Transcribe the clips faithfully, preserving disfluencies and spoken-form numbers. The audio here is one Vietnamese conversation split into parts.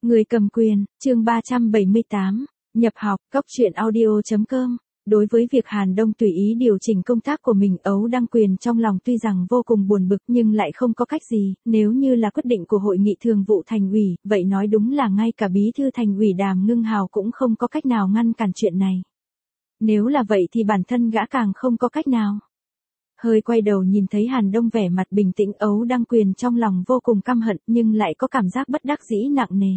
Người cầm quyền, chương ba trăm bảy mươi tám, nhập học, cốc truyện audio chấm com. Đối với việc Hàn Đông tùy ý điều chỉnh công tác của mình, Ấu Đăng Quyền trong lòng tuy rằng vô cùng buồn bực nhưng lại không có cách gì, nếu như là quyết định của hội nghị thường vụ thành ủy, vậy nói đúng là ngay cả bí thư thành ủy Đàm Ngưng Hào cũng không có cách nào ngăn cản chuyện này. Nếu là vậy thì bản thân gã càng không có cách nào. Hơi quay đầu nhìn thấy Hàn Đông vẻ mặt bình tĩnh, Ấu Đăng Quyền trong lòng vô cùng căm hận nhưng lại có cảm giác bất đắc dĩ nặng nề.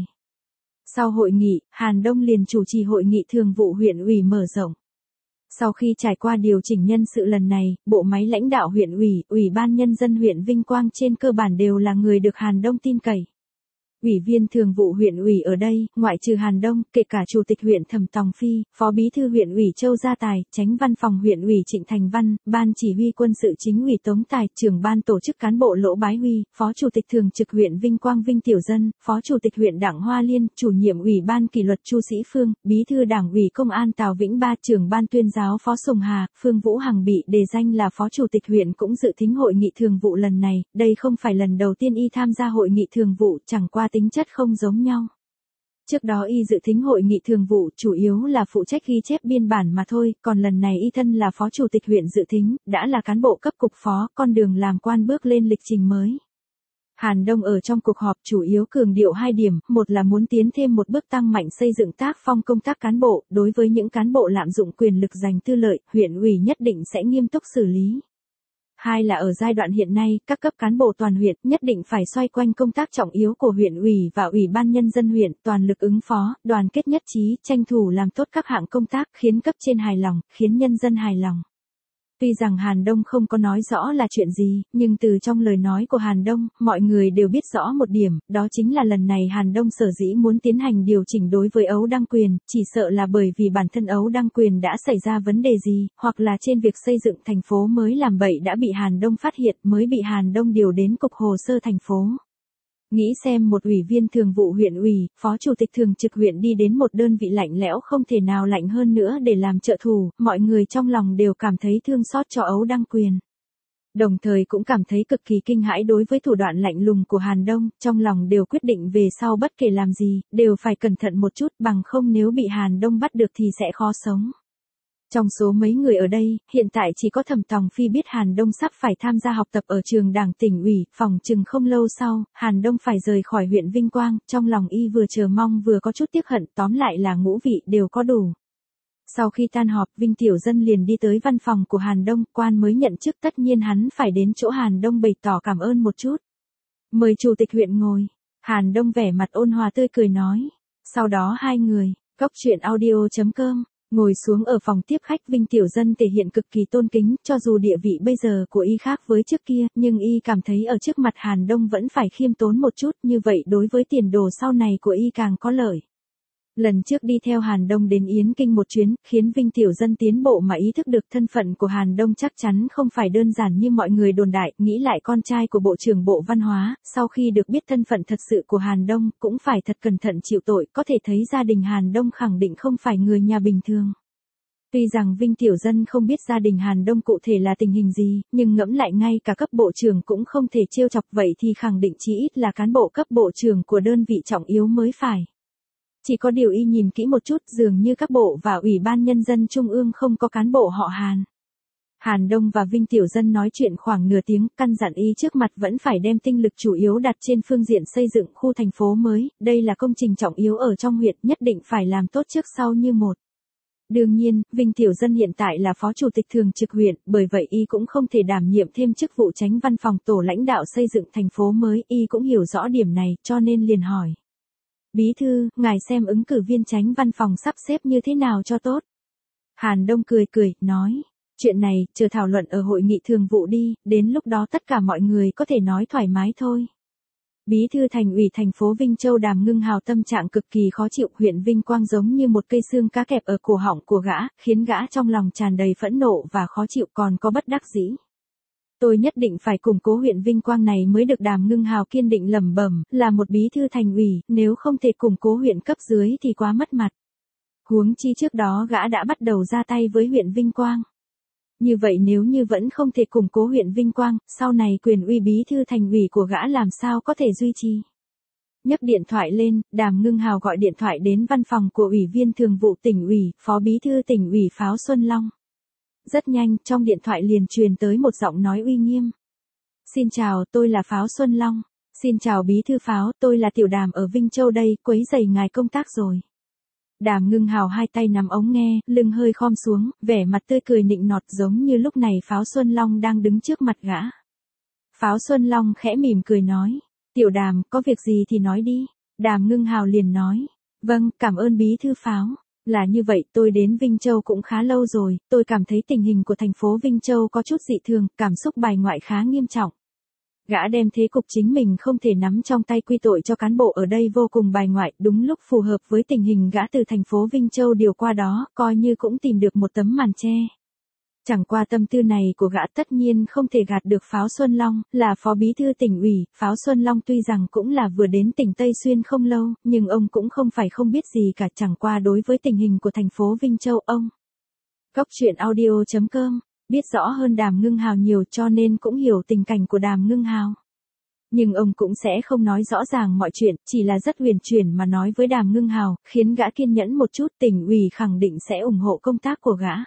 Sau hội nghị, Hàn Đông liền chủ trì hội nghị thường vụ huyện ủy mở rộng. Sau khi trải qua điều chỉnh nhân sự lần này, bộ máy lãnh đạo huyện ủy, ủy ban nhân dân huyện Vinh Quang trên cơ bản đều là người được Hàn Đông tin cậy. Ủy viên thường vụ huyện ủy ở đây, ngoại trừ Hàn Đông, kể cả chủ tịch huyện Thẩm Tòng Phi, phó bí thư huyện ủy Châu Gia Tài, chánh văn phòng huyện ủy Trịnh Thành Văn, ban chỉ huy quân sự chính ủy Tống Tài, trưởng ban tổ chức cán bộ Lỗ Bái Huy, phó chủ tịch thường trực huyện Vinh Quang Vinh Tiểu Dân, phó chủ tịch huyện Đặng Hoa Liên, chủ nhiệm ủy ban kỷ luật Chu Sĩ Phương, bí thư đảng ủy công an Tào Vĩnh Ba, trưởng ban tuyên giáo phó Sùng Hà, Phương Vũ Hằng bị đề danh là phó chủ tịch huyện cũng dự thính hội nghị thường vụ lần này. Đây không phải lần đầu tiên y tham gia hội nghị thường vụ, chẳng qua tính chất không giống nhau. Trước đó y dự thính hội nghị thường vụ chủ yếu là phụ trách ghi chép biên bản mà thôi, còn lần này y thân là phó chủ tịch huyện dự thính, đã là cán bộ cấp cục phó, con đường làm quan bước lên lịch trình mới. Hàn Đông ở trong cuộc họp chủ yếu cường điệu hai điểm, một là muốn tiến thêm một bước tăng mạnh xây dựng tác phong công tác cán bộ, đối với những cán bộ lạm dụng quyền lực giành tư lợi, huyện ủy nhất định sẽ nghiêm túc xử lý. Hai là ở giai đoạn hiện nay, các cấp cán bộ toàn huyện nhất định phải xoay quanh công tác trọng yếu của huyện ủy và ủy ban nhân dân huyện, toàn lực ứng phó, đoàn kết nhất trí, tranh thủ làm tốt các hạng công tác, khiến cấp trên hài lòng, khiến nhân dân hài lòng. Tuy rằng Hàn Đông không có nói rõ là chuyện gì, nhưng từ trong lời nói của Hàn Đông, mọi người đều biết rõ một điểm, đó chính là lần này Hàn Đông sở dĩ muốn tiến hành điều chỉnh đối với Ấu Đăng Quyền, chỉ sợ là bởi vì bản thân Ấu Đăng Quyền đã xảy ra vấn đề gì, hoặc là trên việc xây dựng thành phố mới làm bậy đã bị Hàn Đông phát hiện, mới bị Hàn Đông điều đến cục hồ sơ thành phố. Nghĩ xem một ủy viên thường vụ huyện ủy, phó chủ tịch thường trực huyện đi đến một đơn vị lạnh lẽo không thể nào lạnh hơn nữa để làm trợ thủ, mọi người trong lòng đều cảm thấy thương xót cho Ấu Đăng Quyền. Đồng thời cũng cảm thấy cực kỳ kinh hãi đối với thủ đoạn lạnh lùng của Hàn Đông, trong lòng đều quyết định về sau bất kể làm gì, đều phải cẩn thận một chút, bằng không nếu bị Hàn Đông bắt được thì sẽ khó sống. Trong số mấy người ở đây, hiện tại chỉ có Thẩm Tòng Phi biết Hàn Đông sắp phải tham gia học tập ở trường đảng tỉnh ủy, phòng chừng không lâu sau, Hàn Đông phải rời khỏi huyện Vinh Quang, trong lòng y vừa chờ mong vừa có chút tiếc hận, tóm lại là ngũ vị đều có đủ. Sau khi tan họp, Vinh Tiểu Dân liền đi tới văn phòng của Hàn Đông, quan mới nhận chức tất nhiên hắn phải đến chỗ Hàn Đông bày tỏ cảm ơn một chút. Mời chủ tịch huyện ngồi. Hàn Đông vẻ mặt ôn hòa tươi cười nói. Sau đó hai người, cốc truyện audio chấm com. Ngồi xuống ở phòng tiếp khách, Vinh Tiểu Dân thể hiện cực kỳ tôn kính, cho dù địa vị bây giờ của y khác với trước kia, nhưng y cảm thấy ở trước mặt Hàn Đông vẫn phải khiêm tốn một chút, như vậy đối với tiền đồ sau này của y càng có lợi. Lần trước đi theo Hàn Đông đến Yến Kinh một chuyến, khiến Vinh Tiểu Dân tiến bộ mà ý thức được thân phận của Hàn Đông chắc chắn không phải đơn giản như mọi người đồn đại, nghĩ lại con trai của Bộ trưởng Bộ Văn hóa, sau khi được biết thân phận thật sự của Hàn Đông, cũng phải thật cẩn thận chịu tội, có thể thấy gia đình Hàn Đông khẳng định không phải người nhà bình thường. Tuy rằng Vinh Tiểu Dân không biết gia đình Hàn Đông cụ thể là tình hình gì, nhưng ngẫm lại ngay cả cấp bộ trưởng cũng không thể trêu chọc, vậy thì khẳng định chí ít là cán bộ cấp bộ trưởng của đơn vị trọng yếu mới phải. Chỉ có điều y nhìn kỹ một chút, dường như các bộ và ủy ban nhân dân trung ương không có cán bộ họ Hàn. Hàn Đông và Vinh Tiểu Dân nói chuyện khoảng nửa tiếng, căn dặn y trước mặt vẫn phải đem tinh lực chủ yếu đặt trên phương diện xây dựng khu thành phố mới, đây là công trình trọng yếu ở trong huyện, nhất định phải làm tốt trước sau như một. Đương nhiên, Vinh Tiểu Dân hiện tại là phó chủ tịch thường trực huyện, bởi vậy y cũng không thể đảm nhiệm thêm chức vụ chánh văn phòng tổ lãnh đạo xây dựng thành phố mới, y cũng hiểu rõ điểm này, cho nên liền hỏi. Bí thư, ngài xem ứng cử viên chánh văn phòng sắp xếp như thế nào cho tốt? Hàn Đông cười cười, nói, chuyện này, chờ thảo luận ở hội nghị thường vụ đi, đến lúc đó tất cả mọi người có thể nói thoải mái thôi. Bí thư thành ủy thành phố Vinh Châu Đàm Ngưng Hào tâm trạng cực kỳ khó chịu, huyện Vinh Quang giống như một cây xương cá kẹp ở cổ họng của gã, khiến gã trong lòng tràn đầy phẫn nộ và khó chịu, còn có bất đắc dĩ. Tôi nhất định phải củng cố huyện Vinh Quang này mới được, Đàm Ngưng Hào kiên định lẩm bẩm, là một bí thư thành ủy, nếu không thể củng cố huyện cấp dưới thì quá mất mặt. Huống chi trước đó gã đã bắt đầu ra tay với huyện Vinh Quang. Như vậy nếu như vẫn không thể củng cố huyện Vinh Quang, sau này quyền uy bí thư thành ủy của gã làm sao có thể duy trì. Nhấc điện thoại lên, Đàm Ngưng Hào gọi điện thoại đến văn phòng của Ủy viên Thường vụ Tỉnh ủy, Phó Bí thư Tỉnh ủy Pháo Xuân Long. Rất nhanh, trong điện thoại liền truyền tới một giọng nói uy nghiêm. Xin chào, tôi là Pháo Xuân Long. Xin chào Bí thư Pháo, tôi là Tiểu Đàm ở Vinh Châu đây, quấy rầy ngài công tác rồi. Đàm Ngưng Hào hai tay nắm ống nghe, lưng hơi khom xuống, vẻ mặt tươi cười nịnh nọt giống như lúc này Pháo Xuân Long đang đứng trước mặt gã. Pháo Xuân Long khẽ mỉm cười nói. Tiểu Đàm, có việc gì thì nói đi. Đàm Ngưng Hào liền nói. Vâng, cảm ơn Bí thư Pháo. Là như vậy, tôi đến Vinh Châu cũng khá lâu rồi, tôi cảm thấy tình hình của thành phố Vinh Châu có chút dị thường, cảm xúc bài ngoại khá nghiêm trọng. Gã đem thế cục chính mình không thể nắm trong tay quy tội cho cán bộ ở đây vô cùng bài ngoại, đúng lúc phù hợp với tình hình gã từ thành phố Vinh Châu điều qua đó, coi như cũng tìm được một tấm màn che. Chẳng qua tâm tư này của gã tất nhiên không thể gạt được Pháo Xuân Long, là Phó Bí thư Tỉnh ủy. Pháo Xuân Long tuy rằng cũng là vừa đến tỉnh Tây Xuyên không lâu, nhưng ông cũng không phải không biết gì cả, chẳng qua đối với tình hình của thành phố Vinh Châu ông. Cốc truyện audio chấm com, biết rõ hơn Đàm Ngưng Hào nhiều cho nên cũng hiểu tình cảnh của Đàm Ngưng Hào. Nhưng ông cũng sẽ không nói rõ ràng mọi chuyện, chỉ là rất huyền chuyển mà nói với Đàm Ngưng Hào, khiến gã kiên nhẫn một chút. Tỉnh ủy khẳng định sẽ ủng hộ công tác của gã.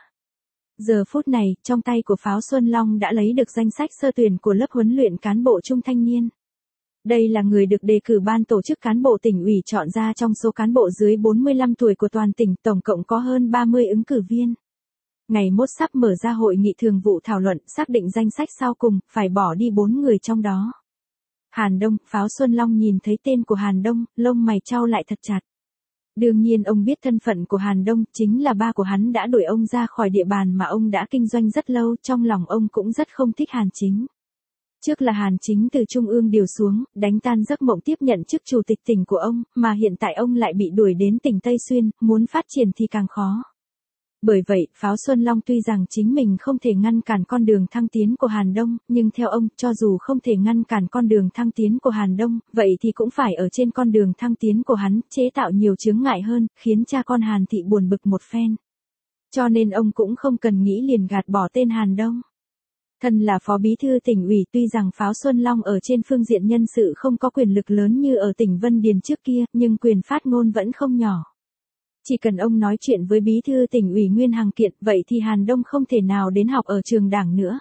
Giờ phút này, trong tay của Pháo Xuân Long đã lấy được danh sách sơ tuyển của lớp huấn luyện cán bộ trung thanh niên. Đây là người được đề cử ban tổ chức cán bộ tỉnh ủy chọn ra trong số cán bộ dưới bốn mươi lăm tuổi của toàn tỉnh, tổng cộng có hơn ba mươi ứng cử viên. Ngày mốt sắp mở ra hội nghị thường vụ thảo luận, xác định danh sách sau cùng, phải bỏ đi bốn người trong đó. Hàn Đông. Pháo Xuân Long nhìn thấy tên của Hàn Đông, lông mày chau lại thật chặt. Đương nhiên ông biết thân phận của Hàn Đông, chính là ba của hắn đã đuổi ông ra khỏi địa bàn mà ông đã kinh doanh rất lâu, trong lòng ông cũng rất không thích Hàn Chính. Trước là Hàn Chính từ Trung ương điều xuống, đánh tan giấc mộng tiếp nhận chức chủ tịch tỉnh của ông, mà hiện tại ông lại bị đuổi đến tỉnh Tây Xuyên, muốn phát triển thì càng khó. Bởi vậy, Pháo Xuân Long tuy rằng chính mình không thể ngăn cản con đường thăng tiến của Hàn Đông, nhưng theo ông, cho dù không thể ngăn cản con đường thăng tiến của Hàn Đông, vậy thì cũng phải ở trên con đường thăng tiến của hắn, chế tạo nhiều chướng ngại hơn, khiến cha con Hàn Thị buồn bực một phen. Cho nên ông cũng không cần nghĩ liền gạt bỏ tên Hàn Đông. Thân là Phó Bí thư Tỉnh ủy, tuy rằng Pháo Xuân Long ở trên phương diện nhân sự không có quyền lực lớn như ở tỉnh Vân Điền trước kia, nhưng quyền phát ngôn vẫn không nhỏ. Chỉ cần ông nói chuyện với Bí thư Tỉnh ủy Nguyên Hằng Kiện, vậy thì Hàn Đông không thể nào đến học ở trường đảng nữa.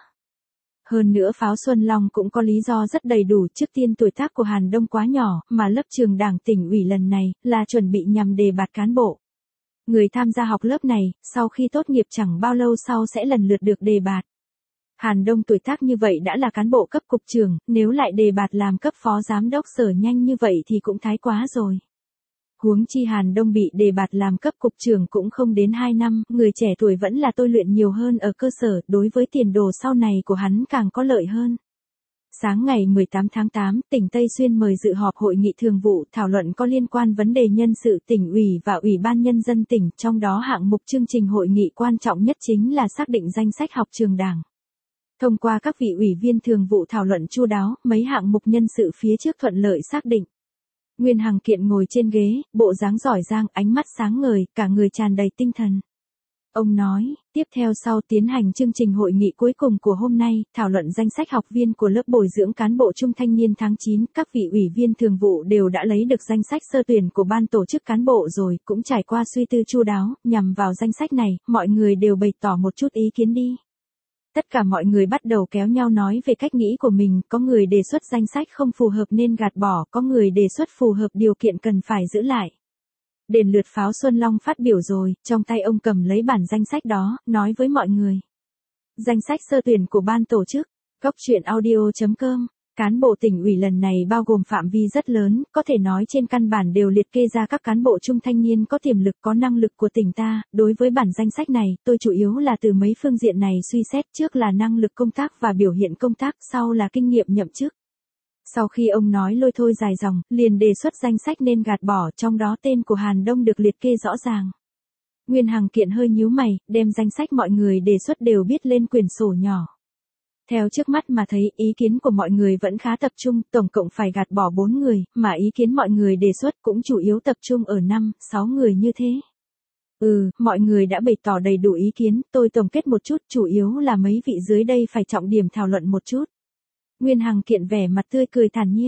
Hơn nữa Pháo Xuân Long cũng có lý do rất đầy đủ, trước tiên tuổi tác của Hàn Đông quá nhỏ, mà lớp trường đảng tỉnh ủy lần này, là chuẩn bị nhằm đề bạt cán bộ. Người tham gia học lớp này, sau khi tốt nghiệp chẳng bao lâu sau sẽ lần lượt được đề bạt. Hàn Đông tuổi tác như vậy đã là cán bộ cấp cục trưởng, nếu lại đề bạt làm cấp phó giám đốc sở nhanh như vậy thì cũng thái quá rồi. Huống chi Hàn Đông bị đề bạt làm cấp cục trưởng cũng không đến hai năm, người trẻ tuổi vẫn là tôi luyện nhiều hơn ở cơ sở, đối với tiền đồ sau này của hắn càng có lợi hơn. Sáng ngày mười tám tháng tám, tỉnh Tây Xuyên mời dự họp hội nghị thường vụ, thảo luận có liên quan vấn đề nhân sự tỉnh ủy và Ủy ban Nhân dân tỉnh, trong đó hạng mục chương trình hội nghị quan trọng nhất chính là xác định danh sách học trường đảng. Thông qua các vị ủy viên thường vụ thảo luận chu đáo, mấy hạng mục nhân sự phía trước thuận lợi xác định. Nguyên Hằng Kiện ngồi trên ghế, bộ dáng giỏi giang, ánh mắt sáng ngời, cả người tràn đầy tinh thần. Ông nói, tiếp theo sau tiến hành chương trình hội nghị cuối cùng của hôm nay, thảo luận danh sách học viên của lớp bồi dưỡng cán bộ trung thanh niên tháng chín, các vị ủy viên thường vụ đều đã lấy được danh sách sơ tuyển của ban tổ chức cán bộ rồi, cũng trải qua suy tư chu đáo, nhằm vào danh sách này, mọi người đều bày tỏ một chút ý kiến đi. Tất cả mọi người bắt đầu kéo nhau nói về cách nghĩ của mình, có người đề xuất danh sách không phù hợp nên gạt bỏ, có người đề xuất phù hợp điều kiện cần phải giữ lại. Đến lượt Pháo Xuân Long phát biểu rồi, trong tay ông cầm lấy bản danh sách đó, nói với mọi người. Danh sách sơ tuyển của ban tổ chức, cốc truyện audio chấm com. Cán bộ tỉnh ủy lần này bao gồm phạm vi rất lớn, có thể nói trên căn bản đều liệt kê ra các cán bộ trung thanh niên có tiềm lực có năng lực của tỉnh ta. Đối với bản danh sách này, tôi chủ yếu là từ mấy phương diện này suy xét, trước là năng lực công tác và biểu hiện công tác, sau là kinh nghiệm nhậm chức. Sau khi ông nói lôi thôi dài dòng, liền đề xuất danh sách nên gạt bỏ, trong đó tên của Hàn Đông được liệt kê rõ ràng. Nguyên Hằng Kiện hơi nhíu mày, đem danh sách mọi người đề xuất đều viết lên quyển sổ nhỏ. Theo trước mắt mà thấy, ý kiến của mọi người vẫn khá tập trung, tổng cộng phải gạt bỏ bốn người, mà ý kiến mọi người đề xuất cũng chủ yếu tập trung ở năm, sáu người như thế. Ừ, mọi người đã bày tỏ đầy đủ ý kiến, tôi tổng kết một chút, chủ yếu là mấy vị dưới đây phải trọng điểm thảo luận một chút. Nguyên Hằng Kiện vẻ mặt tươi cười thản nhiên.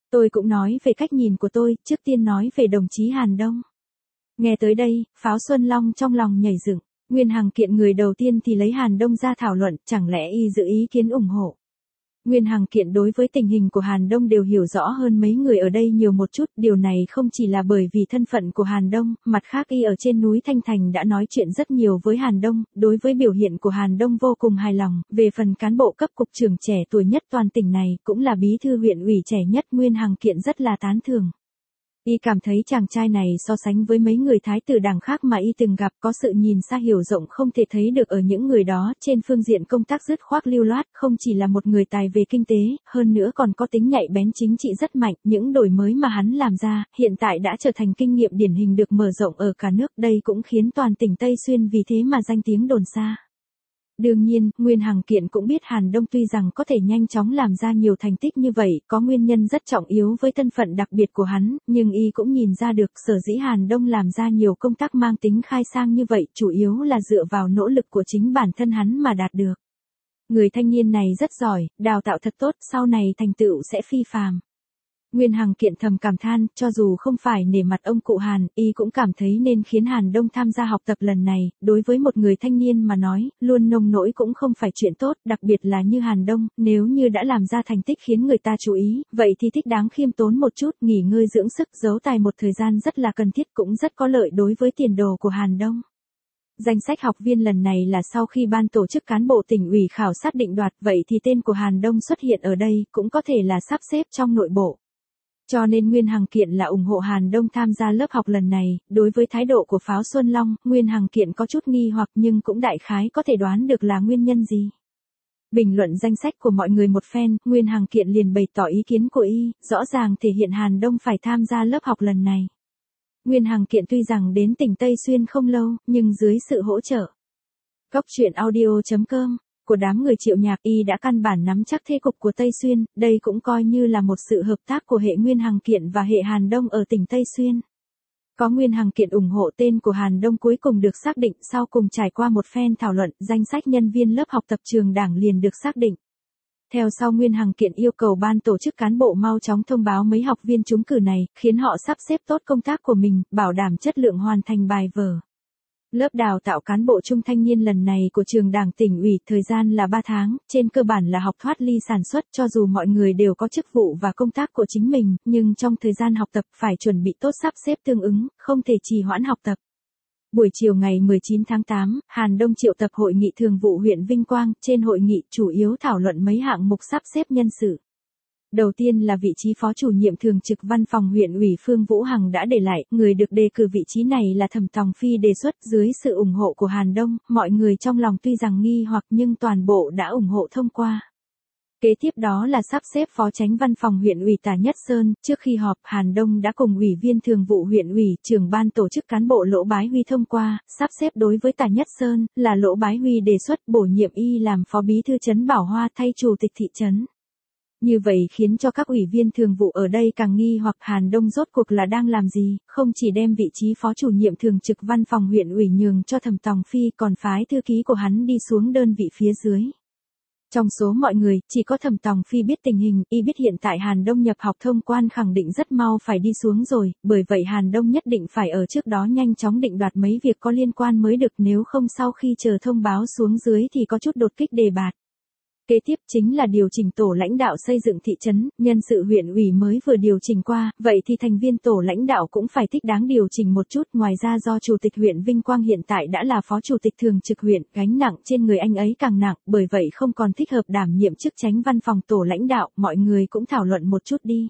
Tôi cũng nói về cách nhìn của tôi, trước tiên nói về đồng chí Hàn Đông. Nghe tới đây, Pháo Xuân Long trong lòng nhảy dựng, Nguyên Hằng Kiện người đầu tiên thì lấy Hàn Đông ra thảo luận, chẳng lẽ y dự ý kiến ủng hộ. Nguyên Hằng Kiện đối với tình hình của Hàn Đông đều hiểu rõ hơn mấy người ở đây nhiều một chút, điều này không chỉ là bởi vì thân phận của Hàn Đông, mặt khác y ở trên núi Thanh Thành đã nói chuyện rất nhiều với Hàn Đông, đối với biểu hiện của Hàn Đông vô cùng hài lòng, về phần cán bộ cấp cục trưởng trẻ tuổi nhất toàn tỉnh này, cũng là bí thư huyện ủy trẻ nhất, Nguyên Hằng Kiện rất là tán thưởng. Y cảm thấy chàng trai này so sánh với mấy người thái tử đảng khác mà y từng gặp có sự nhìn xa hiểu rộng không thể thấy được ở những người đó, trên phương diện công tác dứt khoát lưu loát, không chỉ là một người tài về kinh tế, hơn nữa còn có tính nhạy bén chính trị rất mạnh, những đổi mới mà hắn làm ra, hiện tại đã trở thành kinh nghiệm điển hình được mở rộng ở cả nước, đây cũng khiến toàn tỉnh Tây Xuyên vì thế mà danh tiếng đồn xa. Đương nhiên, Nguyên Hằng Kiện cũng biết Hàn Đông tuy rằng có thể nhanh chóng làm ra nhiều thành tích như vậy, có nguyên nhân rất trọng yếu với thân phận đặc biệt của hắn, nhưng y cũng nhìn ra được sở dĩ Hàn Đông làm ra nhiều công tác mang tính khai sang như vậy, chủ yếu là dựa vào nỗ lực của chính bản thân hắn mà đạt được. Người thanh niên này rất giỏi, đào tạo thật tốt, sau này thành tựu sẽ phi phàm. Nguyên Hằng Kiện thầm cảm than, cho dù không phải nể mặt ông cụ Hàn, y cũng cảm thấy nên khiến Hàn Đông tham gia học tập lần này, đối với một người thanh niên mà nói, luôn nông nỗi cũng không phải chuyện tốt, đặc biệt là như Hàn Đông, nếu như đã làm ra thành tích khiến người ta chú ý, vậy thì thích đáng khiêm tốn một chút, nghỉ ngơi dưỡng sức, giấu tài một thời gian rất là cần thiết, cũng rất có lợi đối với tiền đồ của Hàn Đông. Danh sách học viên lần này là sau khi ban tổ chức cán bộ tỉnh ủy khảo sát định đoạt, vậy thì tên của Hàn Đông xuất hiện ở đây, cũng có thể là sắp xếp trong nội bộ. Cho nên Nguyên Hằng Kiện là ủng hộ Hàn Đông tham gia lớp học lần này, đối với thái độ của Pháo Xuân Long, Nguyên Hằng Kiện có chút nghi hoặc nhưng cũng đại khái có thể đoán được là nguyên nhân gì. Bình luận danh sách của mọi người một phen, Nguyên Hằng Kiện liền bày tỏ ý kiến của y, rõ ràng thể hiện Hàn Đông phải tham gia lớp học lần này. Nguyên Hằng Kiện tuy rằng đến tỉnh Tây Xuyên không lâu, nhưng dưới sự hỗ trợ Cốc truyện audio chấm com của đám người Triệu Nhạc, y đã căn bản nắm chắc thế cục của Tây Xuyên, đây cũng coi như là một sự hợp tác của hệ Nguyên Hằng Kiện và hệ Hàn Đông ở tỉnh Tây Xuyên. Có Nguyên Hằng Kiện ủng hộ, tên của Hàn Đông cuối cùng được xác định, sau cùng trải qua một phen thảo luận, danh sách nhân viên lớp học tập trường đảng liền được xác định. Theo sau Nguyên Hằng Kiện yêu cầu ban tổ chức cán bộ mau chóng thông báo mấy học viên trúng cử này, khiến họ sắp xếp tốt công tác của mình, bảo đảm chất lượng hoàn thành bài vở. Lớp đào tạo cán bộ trung thanh niên lần này của trường đảng tỉnh ủy, thời gian là ba tháng, trên cơ bản là học thoát ly sản xuất, cho dù mọi người đều có chức vụ và công tác của chính mình, nhưng trong thời gian học tập phải chuẩn bị tốt sắp xếp tương ứng, không thể trì hoãn học tập. Buổi chiều ngày mười chín tháng tám, Hàn Đông triệu tập hội nghị thường vụ huyện Vinh Quang, trên hội nghị chủ yếu thảo luận mấy hạng mục sắp xếp nhân sự. Đầu tiên là vị trí phó chủ nhiệm thường trực văn phòng huyện ủy Phương Vũ Hằng đã để lại, người được đề cử vị trí này là Thẩm Tòng Phi đề xuất, dưới sự ủng hộ của Hàn Đông, mọi người trong lòng tuy rằng nghi hoặc nhưng toàn bộ đã ủng hộ thông qua. Kế tiếp đó là sắp xếp phó chánh văn phòng huyện ủy Tả Nhất Sơn, trước khi họp Hàn Đông đã cùng ủy viên thường vụ huyện ủy, trưởng ban tổ chức cán bộ Lỗ Bái Huy thông qua, sắp xếp đối với Tả Nhất Sơn, là Lỗ Bái Huy đề xuất bổ nhiệm y làm phó bí thư trấn Bảo Hoa thay chủ tịch thị trấn. Như vậy khiến cho các ủy viên thường vụ ở đây càng nghi hoặc Hàn Đông rốt cuộc là đang làm gì, không chỉ đem vị trí phó chủ nhiệm thường trực văn phòng huyện ủy nhường cho Thẩm Tòng Phi còn phái thư ký của hắn đi xuống đơn vị phía dưới. Trong số mọi người, chỉ có Thẩm Tòng Phi biết tình hình, y biết hiện tại Hàn Đông nhập học thông quan khẳng định rất mau phải đi xuống rồi, bởi vậy Hàn Đông nhất định phải ở trước đó nhanh chóng định đoạt mấy việc có liên quan mới được, nếu không sau khi chờ thông báo xuống dưới thì có chút đột kích đề bạt. Kế tiếp chính là điều chỉnh tổ lãnh đạo xây dựng thị trấn, nhân sự huyện ủy mới vừa điều chỉnh qua, vậy thì thành viên tổ lãnh đạo cũng phải thích đáng điều chỉnh một chút, ngoài ra do chủ tịch huyện Vinh Quang hiện tại đã là phó chủ tịch thường trực huyện, gánh nặng trên người anh ấy càng nặng, bởi vậy không còn thích hợp đảm nhiệm chức chánh văn phòng tổ lãnh đạo, mọi người cũng thảo luận một chút đi.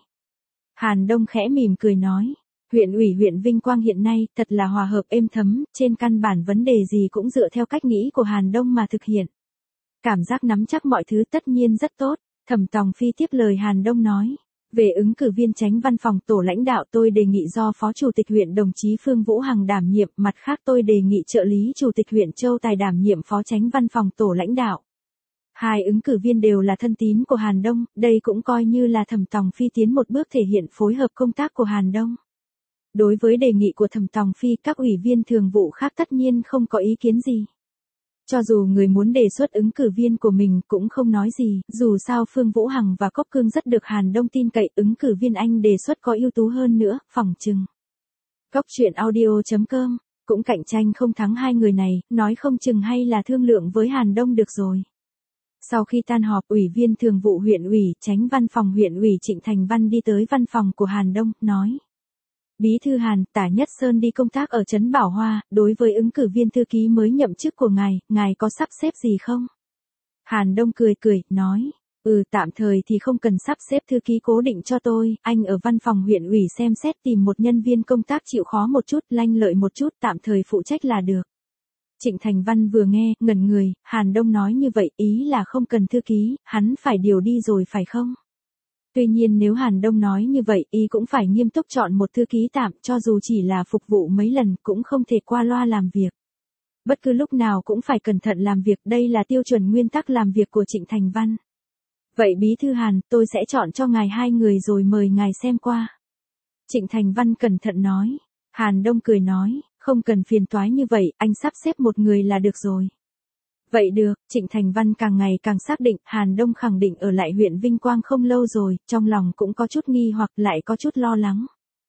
Hàn Đông khẽ mỉm cười nói, huyện ủy huyện Vinh Quang hiện nay thật là hòa hợp êm thấm, trên căn bản vấn đề gì cũng dựa theo cách nghĩ của Hàn Đông mà thực hiện. Cảm giác nắm chắc mọi thứ tất nhiên rất tốt, Thẩm Tòng Phi tiếp lời Hàn Đông nói. Về ứng cử viên chánh văn phòng tổ lãnh đạo tôi đề nghị do Phó Chủ tịch huyện đồng chí Phương Vũ Hằng đảm nhiệm, mặt khác tôi đề nghị trợ lý Chủ tịch huyện Châu Tài đảm nhiệm phó chánh văn phòng tổ lãnh đạo. Hai ứng cử viên đều là thân tín của Hàn Đông, đây cũng coi như là Thẩm Tòng Phi tiến một bước thể hiện phối hợp công tác của Hàn Đông. Đối với đề nghị của Thẩm Tòng Phi, các ủy viên thường vụ khác tất nhiên không có ý kiến gì. Cho dù người muốn đề xuất ứng cử viên của mình cũng không nói gì, dù sao Phương Vũ Hằng và Cốc Cương rất được Hàn Đông tin cậy, ứng cử viên anh đề xuất có ưu tú hơn nữa, phỏng chừng. Cốc truyện audio chấm com, cũng cạnh tranh không thắng hai người này, nói không chừng hay là thương lượng với Hàn Đông được rồi. Sau khi tan họp, Ủy viên Thường vụ huyện ủy, Chánh văn phòng huyện ủy Trịnh Thành Văn đi tới văn phòng của Hàn Đông, nói. Bí thư Hàn, Tả Nhất Sơn đi công tác ở trấn Bảo Hoa, đối với ứng cử viên thư ký mới nhậm chức của ngài, ngài có sắp xếp gì không? Hàn Đông cười cười, nói. Ừ, tạm thời thì không cần sắp xếp thư ký cố định cho tôi, anh ở văn phòng huyện ủy xem xét tìm một nhân viên công tác chịu khó một chút, lanh lợi một chút, tạm thời phụ trách là được. Trịnh Thành Văn vừa nghe, ngẩn người, Hàn Đông nói như vậy, ý là không cần thư ký, hắn phải điều đi rồi phải không? Tuy nhiên nếu Hàn Đông nói như vậy, y cũng phải nghiêm túc chọn một thư ký tạm, cho dù chỉ là phục vụ mấy lần, cũng không thể qua loa làm việc. Bất cứ lúc nào cũng phải cẩn thận làm việc, đây là tiêu chuẩn nguyên tắc làm việc của Trịnh Thành Văn. Vậy Bí thư Hàn, tôi sẽ chọn cho ngài hai người rồi mời ngài xem qua. Trịnh Thành Văn cẩn thận nói. Hàn Đông cười nói, không cần phiền toái như vậy, anh sắp xếp một người là được rồi. Vậy được, Trịnh Thành Văn càng ngày càng xác định, Hàn Đông khẳng định ở lại huyện Vinh Quang không lâu rồi, trong lòng cũng có chút nghi hoặc lại có chút lo lắng.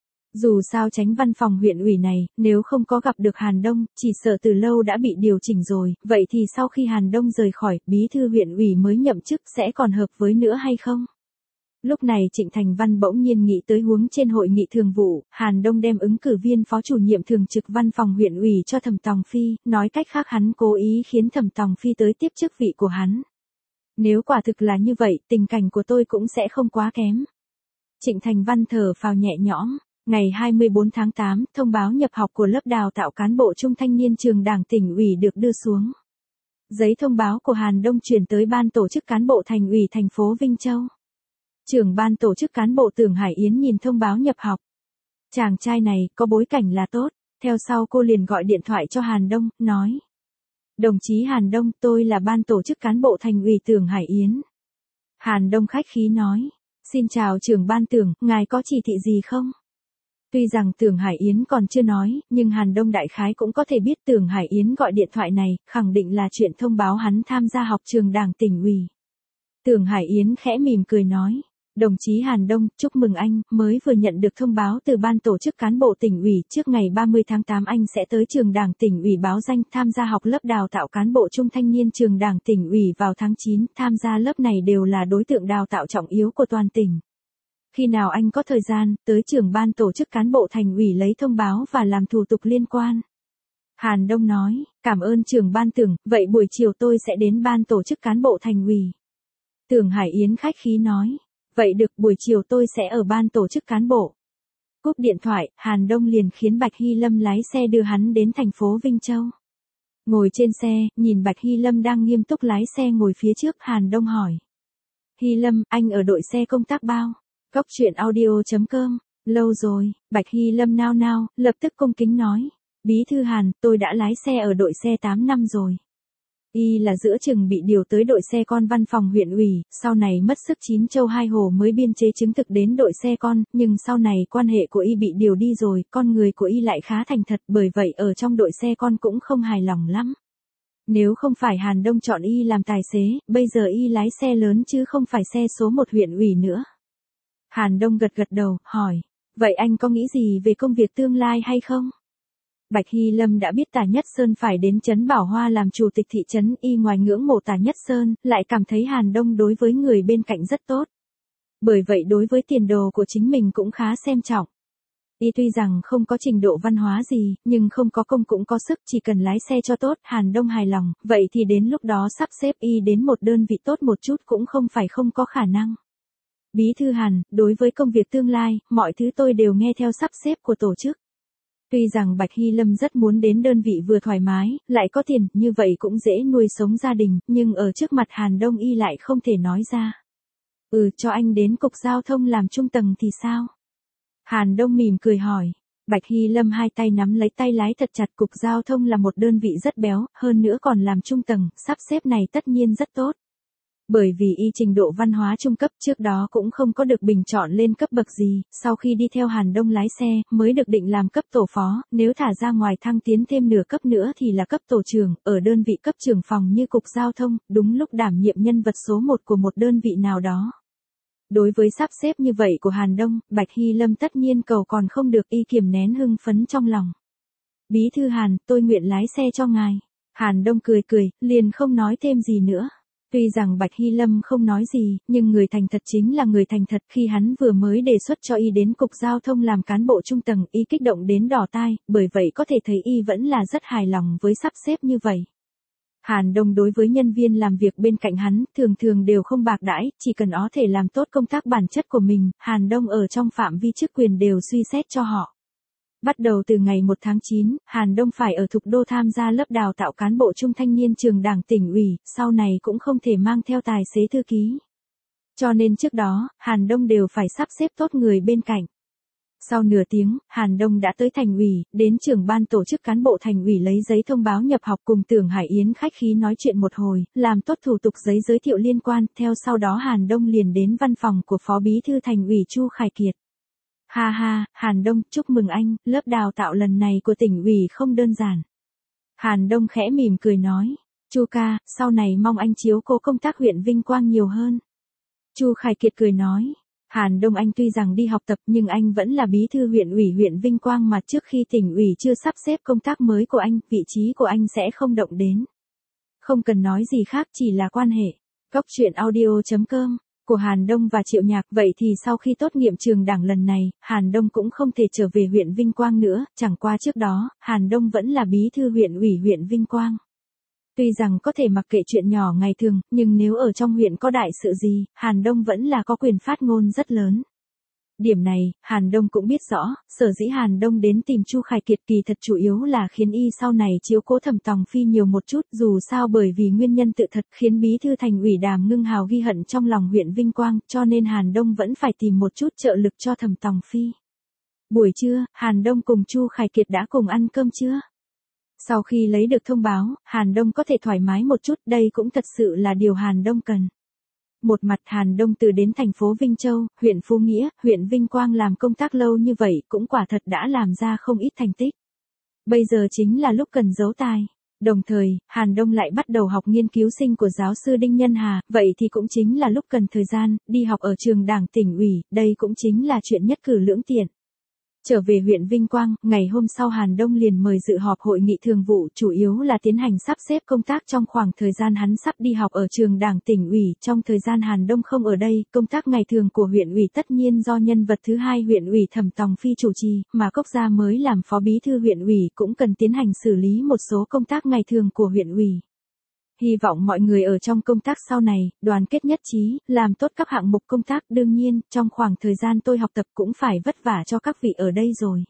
Dù sao Chánh văn phòng huyện ủy này, nếu không có gặp được Hàn Đông, chỉ sợ từ lâu đã bị điều chỉnh rồi, vậy thì sau khi Hàn Đông rời khỏi, bí thư huyện ủy mới nhậm chức sẽ còn hợp với nữa hay không? Lúc này Trịnh Thành Văn bỗng nhiên nghĩ tới huống trên hội nghị thường vụ, Hàn Đông đem ứng cử viên phó chủ nhiệm thường trực văn phòng huyện ủy cho Thẩm Tòng Phi, nói cách khác hắn cố ý khiến Thẩm Tòng Phi tới tiếp chức vị của hắn. Nếu quả thực là như vậy, tình cảnh của tôi cũng sẽ không quá kém. Trịnh Thành Văn thở phào nhẹ nhõm. Ngày hai mươi tư tháng tám, thông báo nhập học của lớp đào tạo cán bộ trung thanh niên trường Đảng tỉnh ủy được đưa xuống. Giấy thông báo của Hàn Đông chuyển tới ban tổ chức cán bộ thành ủy thành phố Vinh Châu. Trưởng ban tổ chức cán bộ Tưởng Hải Yến nhìn thông báo nhập học. Chàng trai này có bối cảnh là tốt, theo sau cô liền gọi điện thoại cho Hàn Đông, nói. Đồng chí Hàn Đông, tôi là ban tổ chức cán bộ thành ủy Tưởng Hải Yến. Hàn Đông khách khí nói, xin chào trưởng ban Tưởng, ngài có chỉ thị gì không? Tuy rằng Tưởng Hải Yến còn chưa nói, nhưng Hàn Đông đại khái cũng có thể biết Tưởng Hải Yến gọi điện thoại này, khẳng định là chuyện thông báo hắn tham gia học trường Đảng tỉnh ủy. Tưởng Hải Yến khẽ mỉm cười nói, đồng chí Hàn Đông, chúc mừng anh, mới vừa nhận được thông báo từ ban tổ chức cán bộ tỉnh ủy, trước ngày ba mươi tháng tám anh sẽ tới trường Đảng tỉnh ủy báo danh tham gia học lớp đào tạo cán bộ trung thanh niên trường Đảng tỉnh ủy vào tháng chín, tham gia lớp này đều là đối tượng đào tạo trọng yếu của toàn tỉnh. Khi nào anh có thời gian, tới trưởng ban tổ chức cán bộ thành ủy lấy thông báo và làm thủ tục liên quan. Hàn Đông nói, cảm ơn trưởng ban Tưởng, vậy buổi chiều tôi sẽ đến ban tổ chức cán bộ thành ủy. Tưởng Hải Yến khách khí nói, vậy được, buổi chiều tôi sẽ ở ban tổ chức cán bộ. Cúp điện thoại, Hàn Đông liền khiến Bạch Hy Lâm lái xe đưa hắn đến thành phố Vinh Châu. Ngồi trên xe, nhìn Bạch Hy Lâm đang nghiêm túc lái xe ngồi phía trước, Hàn Đông hỏi. Hy Lâm, anh ở đội xe công tác bao? Cốc truyện audio chấm com, lâu rồi, Bạch Hy Lâm nao nao, lập tức cung kính nói. Bí thư Hàn, tôi đã lái xe ở đội xe tám năm rồi. Y là giữa chừng bị điều tới đội xe con văn phòng huyện ủy, sau này mất sức chín châu hai hồ mới biên chế chứng thực đến đội xe con, nhưng sau này quan hệ của Y bị điều đi rồi, con người của Y lại khá thành thật, bởi vậy ở trong đội xe con cũng không hài lòng lắm. Nếu không phải Hàn Đông chọn Y làm tài xế, bây giờ Y lái xe lớn chứ không phải xe số một huyện ủy nữa. Hàn Đông gật gật đầu, hỏi, vậy anh có nghĩ gì về công việc tương lai hay không? Bạch Hy Lâm đã biết Tả Nhất Sơn phải đến trấn Bảo Hoa làm chủ tịch thị trấn, Y ngoài ngưỡng mộ Tả Nhất Sơn, lại cảm thấy Hàn Đông đối với người bên cạnh rất tốt. Bởi vậy đối với tiền đồ của chính mình cũng khá xem trọng. Y tuy rằng không có trình độ văn hóa gì, nhưng không có công cũng có sức, chỉ cần lái xe cho tốt, Hàn Đông hài lòng, vậy thì đến lúc đó sắp xếp Y đến một đơn vị tốt một chút cũng không phải không có khả năng. Bí thư Hàn, đối với công việc tương lai, mọi thứ tôi đều nghe theo sắp xếp của tổ chức. Tuy rằng Bạch Hy Lâm rất muốn đến đơn vị vừa thoải mái, lại có tiền, như vậy cũng dễ nuôi sống gia đình, nhưng ở trước mặt Hàn Đông Y lại không thể nói ra. Ừ, cho anh đến cục giao thông làm trung tầng thì sao? Hàn Đông mỉm cười hỏi. Bạch Hy Lâm hai tay nắm lấy tay lái thật chặt, cục giao thông là một đơn vị rất béo, hơn nữa còn làm trung tầng, sắp xếp này tất nhiên rất tốt. Bởi vì y trình độ văn hóa trung cấp trước đó cũng không có được bình chọn lên cấp bậc gì, sau khi đi theo Hàn Đông lái xe, mới được định làm cấp tổ phó, nếu thả ra ngoài thăng tiến thêm nửa cấp nữa thì là cấp tổ trưởng, ở đơn vị cấp trưởng phòng như cục giao thông, đúng lúc đảm nhiệm nhân vật số một của một đơn vị nào đó. Đối với sắp xếp như vậy của Hàn Đông, Bạch Hy Lâm tất nhiên cầu còn không được, y kiềm nén hưng phấn trong lòng. Bí thư Hàn, tôi nguyện lái xe cho ngài. Hàn Đông cười cười, liền không nói thêm gì nữa. Tuy rằng Bạch Hy Lâm không nói gì, nhưng người thành thật chính là người thành thật. Khi hắn vừa mới đề xuất cho y đến cục giao thông làm cán bộ trung tầng, y kích động đến đỏ tai, bởi vậy có thể thấy y vẫn là rất hài lòng với sắp xếp như vậy. Hàn Đông đối với nhân viên làm việc bên cạnh hắn, thường thường đều không bạc đãi, chỉ cần có thể làm tốt công tác bản chất của mình, Hàn Đông ở trong phạm vi chức quyền đều suy xét cho họ. Bắt đầu từ ngày một tháng chín, Hàn Đông phải ở Thục Đô tham gia lớp đào tạo cán bộ trung thanh niên trường đảng tỉnh ủy, sau này cũng không thể mang theo tài xế thư ký. Cho nên trước đó, Hàn Đông đều phải sắp xếp tốt người bên cạnh. Sau nửa tiếng, Hàn Đông đã tới thành ủy, đến trưởng ban tổ chức cán bộ thành ủy lấy giấy thông báo nhập học cùng Tưởng Hải Yến khách khí nói chuyện một hồi, làm tốt thủ tục giấy giới thiệu liên quan, theo sau đó Hàn Đông liền đến văn phòng của Phó Bí thư Thành ủy Chu Khải Kiệt. Ha ha, Hàn Đông, chúc mừng anh, lớp đào tạo lần này của tỉnh ủy không đơn giản. Hàn Đông khẽ mỉm cười nói, Chu ca, sau này mong anh chiếu cố công tác huyện Vinh Quang nhiều hơn. Chu Khải Kiệt cười nói, Hàn Đông anh tuy rằng đi học tập nhưng anh vẫn là bí thư huyện ủy huyện Vinh Quang mà trước khi tỉnh ủy chưa sắp xếp công tác mới của anh, vị trí của anh sẽ không động đến. Không cần nói gì khác, chỉ là quan hệ. Cốc truyện audio chấm com của Hàn Đông và Triệu Nhạc. Vậy thì sau khi tốt nghiệp trường đảng lần này, Hàn Đông cũng không thể trở về huyện Vinh Quang nữa, chẳng qua trước đó, Hàn Đông vẫn là bí thư huyện ủy huyện Vinh Quang. Tuy rằng có thể mặc kệ chuyện nhỏ ngày thường, nhưng nếu ở trong huyện có đại sự gì, Hàn Đông vẫn là có quyền phát ngôn rất lớn. Điểm này, Hàn Đông cũng biết rõ, sở dĩ Hàn Đông đến tìm Chu Khải Kiệt kỳ thật chủ yếu là khiến y sau này chiếu cố Thẩm Tòng Phi nhiều một chút, dù sao bởi vì nguyên nhân tự thật khiến bí thư thành ủy Đàm Ngưng Hào ghi hận trong lòng huyện Vinh Quang, cho nên Hàn Đông vẫn phải tìm một chút trợ lực cho Thẩm Tòng Phi. Buổi trưa, Hàn Đông cùng Chu Khải Kiệt đã cùng ăn cơm trưa. Sau khi lấy được thông báo, Hàn Đông có thể thoải mái một chút, đây cũng thật sự là điều Hàn Đông cần. Một mặt Hàn Đông từ đến thành phố Vinh Châu, huyện Phú Nghĩa, huyện Vinh Quang làm công tác lâu như vậy cũng quả thật đã làm ra không ít thành tích. Bây giờ chính là lúc cần giấu tài. Đồng thời, Hàn Đông lại bắt đầu học nghiên cứu sinh của giáo sư Đinh Nhân Hà, vậy thì cũng chính là lúc cần thời gian, đi học ở trường đảng tỉnh ủy, đây cũng chính là chuyện nhất cử lưỡng tiện. Trở về huyện Vinh Quang, ngày hôm sau Hàn Đông liền mời dự họp hội nghị thường vụ, chủ yếu là tiến hành sắp xếp công tác trong khoảng thời gian hắn sắp đi học ở trường đảng tỉnh ủy. Trong thời gian Hàn Đông không ở đây, công tác ngày thường của huyện ủy tất nhiên do nhân vật thứ hai huyện ủy Thẩm Tòng Phi chủ trì, mà Cốc Gia mới làm phó bí thư huyện ủy cũng cần tiến hành xử lý một số công tác ngày thường của huyện ủy. Hy vọng mọi người ở trong công tác sau này, đoàn kết nhất trí, làm tốt các hạng mục công tác. Đương nhiên, trong khoảng thời gian tôi học tập cũng phải vất vả cho các vị ở đây rồi.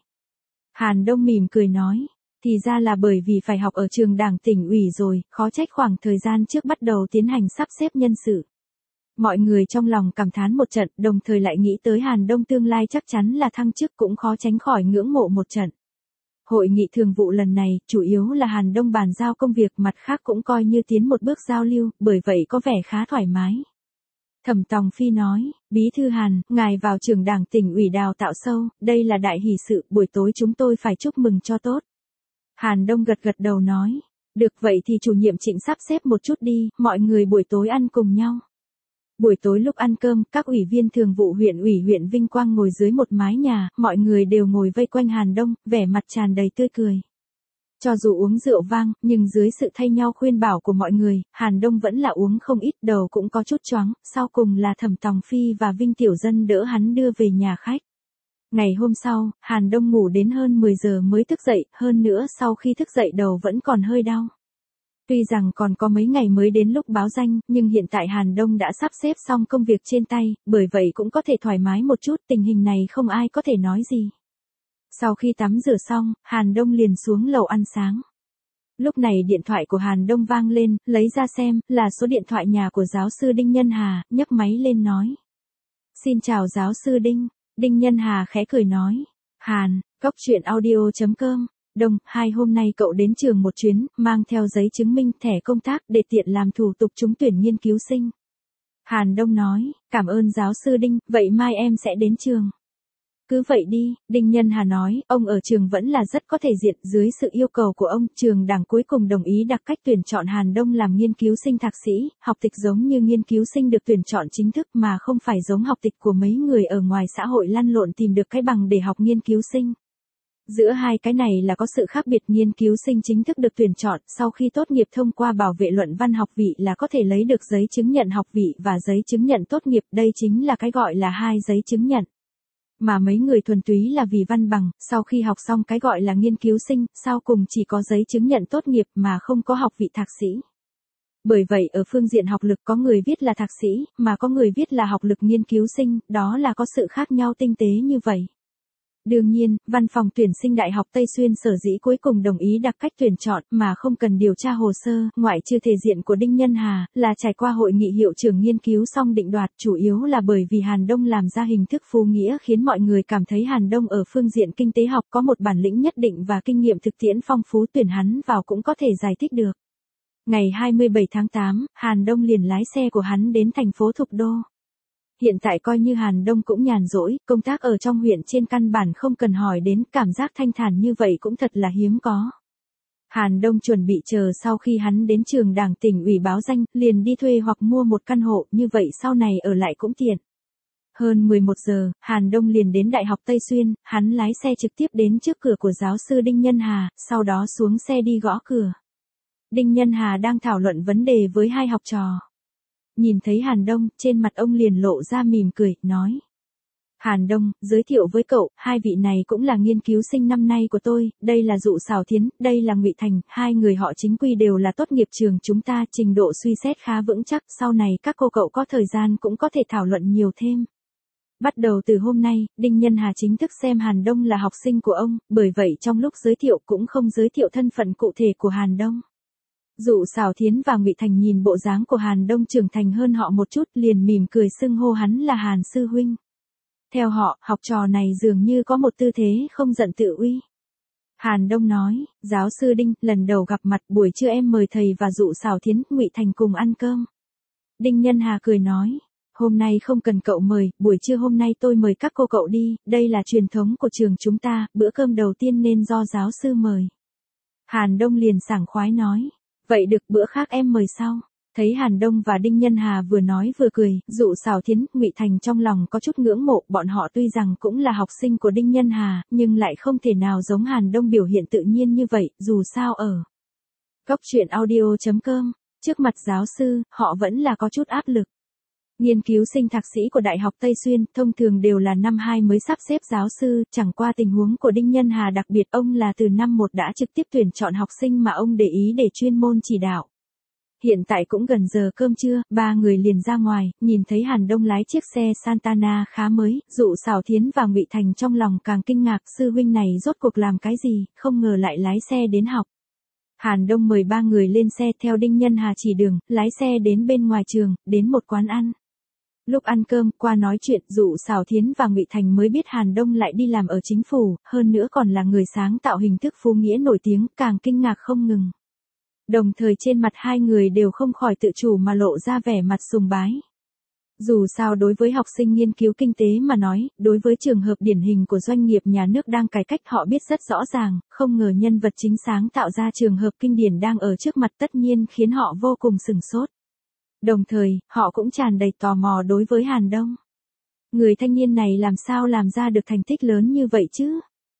Hàn Đông mỉm cười nói, thì ra là bởi vì phải học ở trường đảng tỉnh ủy rồi, khó trách khoảng thời gian trước bắt đầu tiến hành sắp xếp nhân sự. Mọi người trong lòng cảm thán một trận, đồng thời lại nghĩ tới Hàn Đông tương lai chắc chắn là thăng chức, cũng khó tránh khỏi ngưỡng mộ một trận. Hội nghị thường vụ lần này, chủ yếu là Hàn Đông bàn giao công việc, mặt khác cũng coi như tiến một bước giao lưu, bởi vậy có vẻ khá thoải mái. Thẩm Tòng Phi nói, Bí thư Hàn, ngài vào trường đảng tỉnh ủy đào tạo sâu, đây là đại hỷ sự, buổi tối chúng tôi phải chúc mừng cho tốt. Hàn Đông gật gật đầu nói, được vậy thì chủ nhiệm Trịnh sắp xếp một chút đi, mọi người buổi tối ăn cùng nhau. Buổi tối lúc ăn cơm, các ủy viên thường vụ huyện ủy huyện Vinh Quang ngồi dưới một mái nhà, mọi người đều ngồi vây quanh Hàn Đông, vẻ mặt tràn đầy tươi cười. Cho dù uống rượu vang, nhưng dưới sự thay nhau khuyên bảo của mọi người, Hàn Đông vẫn là uống không ít, đầu cũng có chút choáng, sau cùng là Thẩm Tòng Phi và Vinh Tiểu Dân đỡ hắn đưa về nhà khách. Ngày hôm sau, Hàn Đông ngủ đến hơn mười giờ mới thức dậy, hơn nữa sau khi thức dậy đầu vẫn còn hơi đau. Tuy rằng còn có mấy ngày mới đến lúc báo danh, nhưng hiện tại Hàn Đông đã sắp xếp xong công việc trên tay, bởi vậy cũng có thể thoải mái một chút, tình hình này không ai có thể nói gì. Sau khi tắm rửa xong, Hàn Đông liền xuống lầu ăn sáng. Lúc này điện thoại của Hàn Đông vang lên, lấy ra xem, là số điện thoại nhà của giáo sư Đinh Nhân Hà, nhấc máy lên nói. Xin chào giáo sư Đinh, Đinh Nhân Hà khẽ cười nói. Hàn, cốc truyện audio chấm com. Đông, hai hôm nay cậu đến trường một chuyến, mang theo giấy chứng minh, thẻ công tác để tiện làm thủ tục trúng tuyển nghiên cứu sinh. Hàn Đông nói, cảm ơn giáo sư Đinh, vậy mai em sẽ đến trường. Cứ vậy đi, Đinh Nhân Hà nói, ông ở trường vẫn là rất có thể diện, dưới sự yêu cầu của ông, trường đảng cuối cùng đồng ý đặc cách tuyển chọn Hàn Đông làm nghiên cứu sinh thạc sĩ, học tịch giống như nghiên cứu sinh được tuyển chọn chính thức mà không phải giống học tịch của mấy người ở ngoài xã hội lăn lộn tìm được cái bằng để học nghiên cứu sinh. Giữa hai cái này là có sự khác biệt, nghiên cứu sinh chính thức được tuyển chọn, sau khi tốt nghiệp thông qua bảo vệ luận văn học vị là có thể lấy được giấy chứng nhận học vị và giấy chứng nhận tốt nghiệp, đây chính là cái gọi là hai giấy chứng nhận. Mà mấy người thuần túy là vì văn bằng, sau khi học xong cái gọi là nghiên cứu sinh, sau cùng chỉ có giấy chứng nhận tốt nghiệp mà không có học vị thạc sĩ. Bởi vậy ở phương diện học lực có người viết là thạc sĩ, mà có người viết là học lực nghiên cứu sinh, đó là có sự khác nhau tinh tế như vậy. Đương nhiên, văn phòng tuyển sinh Đại học Tây Xuyên sở dĩ cuối cùng đồng ý đặc cách tuyển chọn mà không cần điều tra hồ sơ, ngoại trừ thể diện của Đinh Nhân Hà, là trải qua hội nghị hiệu trưởng nghiên cứu xong định đoạt, chủ yếu là bởi vì Hàn Đông làm ra hình thức phú nghĩa khiến mọi người cảm thấy Hàn Đông ở phương diện kinh tế học có một bản lĩnh nhất định và kinh nghiệm thực tiễn phong phú, tuyển hắn vào cũng có thể giải thích được. Ngày hai mươi bảy tháng tám, Hàn Đông liền lái xe của hắn đến thành phố Thục Đô. Hiện tại coi như Hàn Đông cũng nhàn rỗi, công tác ở trong huyện trên căn bản không cần hỏi đến, cảm giác thanh thản như vậy cũng thật là hiếm có. Hàn Đông chuẩn bị chờ sau khi hắn đến trường đảng tỉnh ủy báo danh, liền đi thuê hoặc mua một căn hộ, như vậy sau này ở lại cũng tiện. Hơn mười một giờ, Hàn Đông liền đến Đại học Tây Xuyên, hắn lái xe trực tiếp đến trước cửa của giáo sư Đinh Nhân Hà, sau đó xuống xe đi gõ cửa. Đinh Nhân Hà đang thảo luận vấn đề với hai học trò. Nhìn thấy Hàn Đông, trên mặt ông liền lộ ra mỉm cười, nói. Hàn Đông, giới thiệu với cậu, hai vị này cũng là nghiên cứu sinh năm nay của tôi, đây là Dụ Sào Thiến, đây là Ngụy Thành, hai người họ chính quy đều là tốt nghiệp trường chúng ta, trình độ suy xét khá vững chắc, sau này các cô cậu có thời gian cũng có thể thảo luận nhiều thêm. Bắt đầu từ hôm nay, Đinh Nhân Hà chính thức xem Hàn Đông là học sinh của ông, bởi vậy trong lúc giới thiệu cũng không giới thiệu thân phận cụ thể của Hàn Đông. Dụ Sào Thiến và Ngụy Thành nhìn bộ dáng của Hàn Đông trưởng thành hơn họ một chút, liền mỉm cười xưng hô hắn là Hàn sư huynh. Theo họ, học trò này dường như có một tư thế không giận tự uy. Hàn Đông nói, giáo sư Đinh, lần đầu gặp mặt, buổi trưa em mời thầy và Dụ Sào Thiến, Ngụy Thành cùng ăn cơm. Đinh Nhân Hà cười nói, hôm nay không cần cậu mời, buổi trưa hôm nay tôi mời các cô cậu đi, đây là truyền thống của trường chúng ta, bữa cơm đầu tiên nên do giáo sư mời. Hàn Đông liền sảng khoái nói. Vậy được, bữa khác em mời sau. Thấy Hàn Đông và Đinh Nhân Hà vừa nói vừa cười, Dụ Sào Thiến, Ngụy Thành trong lòng có chút ngưỡng mộ, bọn họ tuy rằng cũng là học sinh của Đinh Nhân Hà, nhưng lại không thể nào giống Hàn Đông biểu hiện tự nhiên như vậy, dù sao ở Cốc truyện audio chấm com, trước mặt giáo sư, họ vẫn là có chút áp lực. Nghiên cứu sinh thạc sĩ của Đại học Tây Xuyên, thông thường đều là năm hai mới sắp xếp giáo sư, chẳng qua tình huống của Đinh Nhân Hà đặc biệt, ông là từ năm một đã trực tiếp tuyển chọn học sinh mà ông để ý để chuyên môn chỉ đạo. Hiện tại cũng gần giờ cơm trưa, ba người liền ra ngoài, nhìn thấy Hàn Đông lái chiếc xe Santana khá mới, Dụ Sào Thiến và Ngụy Thành trong lòng càng kinh ngạc, sư huynh này rốt cuộc làm cái gì, không ngờ lại lái xe đến học. Hàn Đông mời ba người lên xe theo Đinh Nhân Hà chỉ đường, lái xe đến bên ngoài trường, đến một quán ăn. Lúc ăn cơm, qua nói chuyện, Dụ Sào Thiến và Ngụy Thành mới biết Hàn Đông lại đi làm ở chính phủ, hơn nữa còn là người sáng tạo hình thức phú nghĩa nổi tiếng, càng kinh ngạc không ngừng. Đồng thời trên mặt hai người đều không khỏi tự chủ mà lộ ra vẻ mặt sùng bái. Dù sao đối với học sinh nghiên cứu kinh tế mà nói, đối với trường hợp điển hình của doanh nghiệp nhà nước đang cải cách họ biết rất rõ ràng, không ngờ nhân vật chính sáng tạo ra trường hợp kinh điển đang ở trước mặt tất nhiên khiến họ vô cùng sửng sốt. Đồng thời, họ cũng tràn đầy tò mò đối với Hàn Đông. Người thanh niên này làm sao làm ra được thành tích lớn như vậy chứ?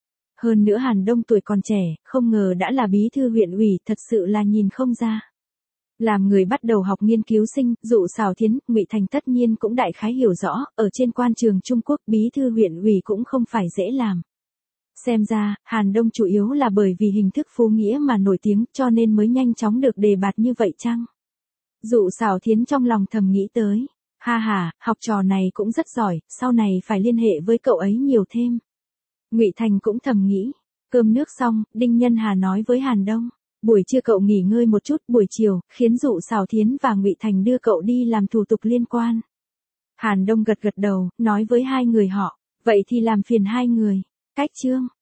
Hơn nữa Hàn Đông tuổi còn trẻ, không ngờ đã là bí thư huyện ủy, thật sự là nhìn không ra. Làm người bắt đầu học nghiên cứu sinh, Dụ Sào Thiến, Ngụy Thành tất nhiên cũng đại khái hiểu rõ, ở trên quan trường Trung Quốc bí thư huyện ủy cũng không phải dễ làm. Xem ra, Hàn Đông chủ yếu là bởi vì hình thức phú nghĩa mà nổi tiếng cho nên mới nhanh chóng được đề bạt như vậy chăng? Dụ Sào Thiến trong lòng thầm nghĩ tới. Ha ha, học trò này cũng rất giỏi, sau này phải liên hệ với cậu ấy nhiều thêm. Ngụy Thành cũng thầm nghĩ. Cơm nước xong, Đinh Nhân Hà nói với Hàn Đông. Buổi trưa cậu nghỉ ngơi một chút, buổi chiều, khiến Dụ Sào Thiến và Ngụy Thành đưa cậu đi làm thủ tục liên quan. Hàn Đông gật gật đầu, nói với hai người họ. Vậy thì làm phiền hai người. Cách chương.